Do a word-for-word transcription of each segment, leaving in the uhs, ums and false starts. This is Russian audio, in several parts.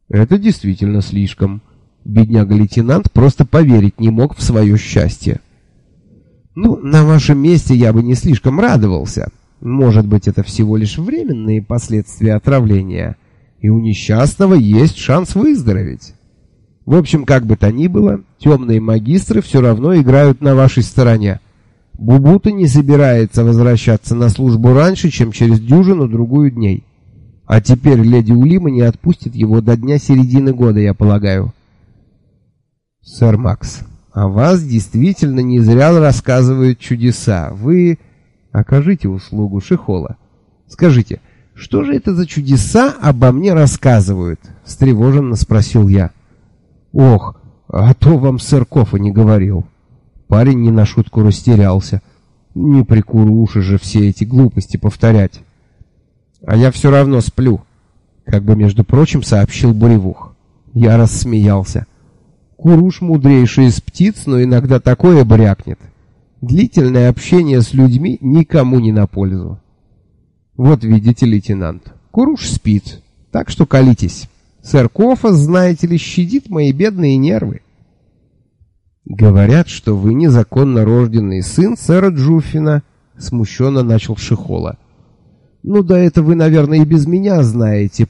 Это действительно слишком. Бедняга-лейтенант просто поверить не мог в свое счастье. Ну, на вашем месте я бы не слишком радовался. Может быть, это всего лишь временные последствия отравления, и у несчастного есть шанс выздороветь. В общем, как бы то ни было, темные магистры все равно играют на вашей стороне. Бубута не собирается возвращаться на службу раньше, чем через дюжину-другую дней. А теперь леди Улима не отпустит его до дня середины года, я полагаю. Сэр Макс, о вас действительно не зря рассказывают чудеса. Вы окажите услугу, Шихола. Скажите, что же это за чудеса обо мне рассказывают? Встревоженно спросил я. Ох, а то вам сэр Кофа не говорил. Парень не на шутку растерялся. Не прикуруши же все эти глупости повторять. А я все равно сплю, как бы между прочим сообщил Буревух. Я рассмеялся. Куруш мудрейший из птиц, но иногда такое брякнет. Длительное общение с людьми никому не на пользу. Вот видите, лейтенант, Куруш спит, так что колитесь. Сэр Кофа, знаете ли, щадит мои бедные нервы. Говорят, что вы незаконно рожденный сын сэра Джуффина, смущенно начал Шихола. Ну да это вы, наверное, и без меня знаете.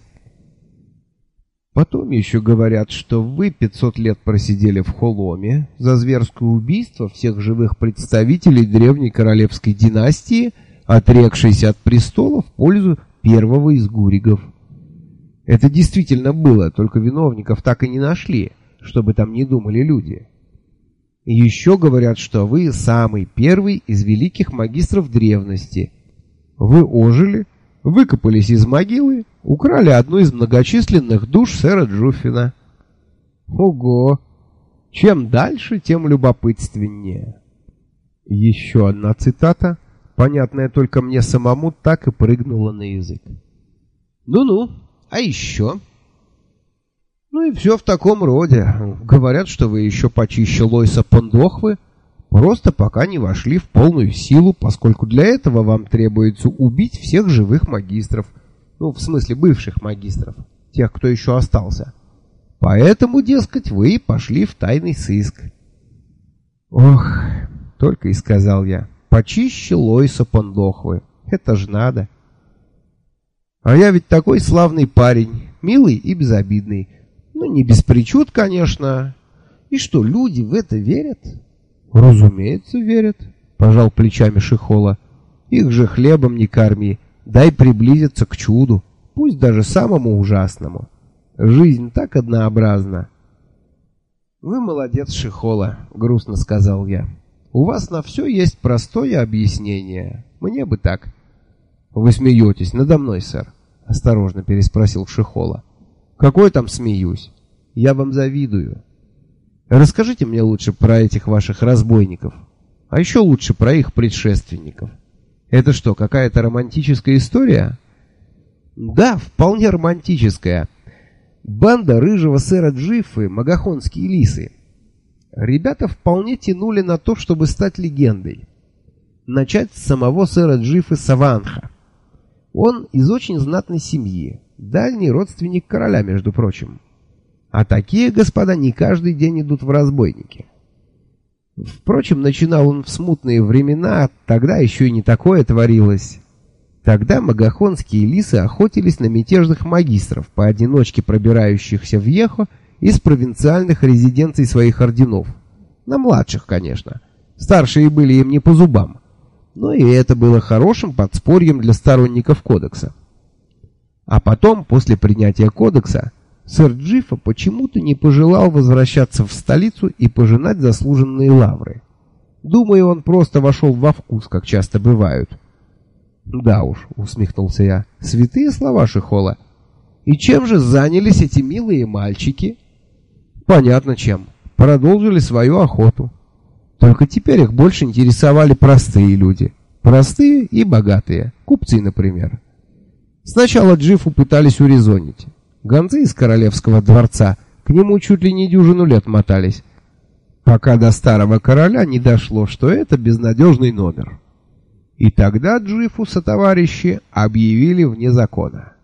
Потом еще говорят, что вы пятьсот лет просидели в Холоме за зверское убийство всех живых представителей древней королевской династии, отрекшейся от престола в пользу первого из гуригов. Это действительно было, только виновников так и не нашли, чтобы там не думали люди. Еще говорят, что вы самый первый из великих магистров древности. Вы ожили, выкопались из могилы, украли одну из многочисленных душ сэра Джуффина. Ого! Чем дальше, тем любопытственнее. Еще одна цитата, понятная только мне самому, так и прыгнула на язык. Ну-ну, а еще? Ну и все в таком роде. Говорят, что вы еще почище Лойса Пондохвы, просто пока не вошли в полную силу, поскольку для этого вам требуется убить всех живых магистров. Ну, в смысле, бывших магистров, тех, кто еще остался. Поэтому, дескать, вы и пошли в тайный сыск. Ох, только и сказал я, почище Лойса Пондохвы. Это ж надо. А я ведь такой славный парень, милый и безобидный. Ну, не без причуд, конечно. И что, люди в это верят? Разумеется, верят, пожал плечами Шихола. Их же хлебом не корми, дай приблизиться к чуду, пусть даже самому ужасному. Жизнь так однообразна. Вы молодец, Шихола, грустно сказал я. У вас на все есть простое объяснение. Мне бы так. Вы смеетесь надо мной, сэр? Осторожно переспросил Шихола. Какой там смеюсь? Я вам завидую. Расскажите мне лучше про этих ваших разбойников, а еще лучше про их предшественников. Это что, какая-то романтическая история? Да, вполне романтическая. Банда рыжего сэра Джиффы, магахонские лисы. Ребята вполне тянули на то, чтобы стать легендой. Начать с самого сэра Джиффы Саванха. Он из очень знатной семьи, дальний родственник короля, между прочим. А такие, господа, не каждый день идут в разбойники. Впрочем, начинал он в смутные времена, тогда еще и не такое творилось. Тогда магахонские лисы охотились на мятежных магистров, поодиночке пробирающихся в Ехо из провинциальных резиденций своих орденов. На младших, конечно. Старшие были им не по зубам. Но и это было хорошим подспорьем для сторонников кодекса. А потом, после принятия кодекса, сэр Джиффа почему-то не пожелал возвращаться в столицу и пожинать заслуженные лавры. Думаю, он просто вошел во вкус, как часто бывают. Да уж, усмехнулся я, святые слова Шихола. И чем же занялись эти милые мальчики? Понятно чем. Продолжили свою охоту. Только теперь их больше интересовали простые люди. Простые и богатые. Купцы, например. Сначала Джиффу пытались урезонить. Гонцы из королевского дворца к нему чуть ли не дюжину лет мотались, пока до старого короля не дошло, что это безнадежный номер. И тогда Джиффу сотоварищи объявили вне закона.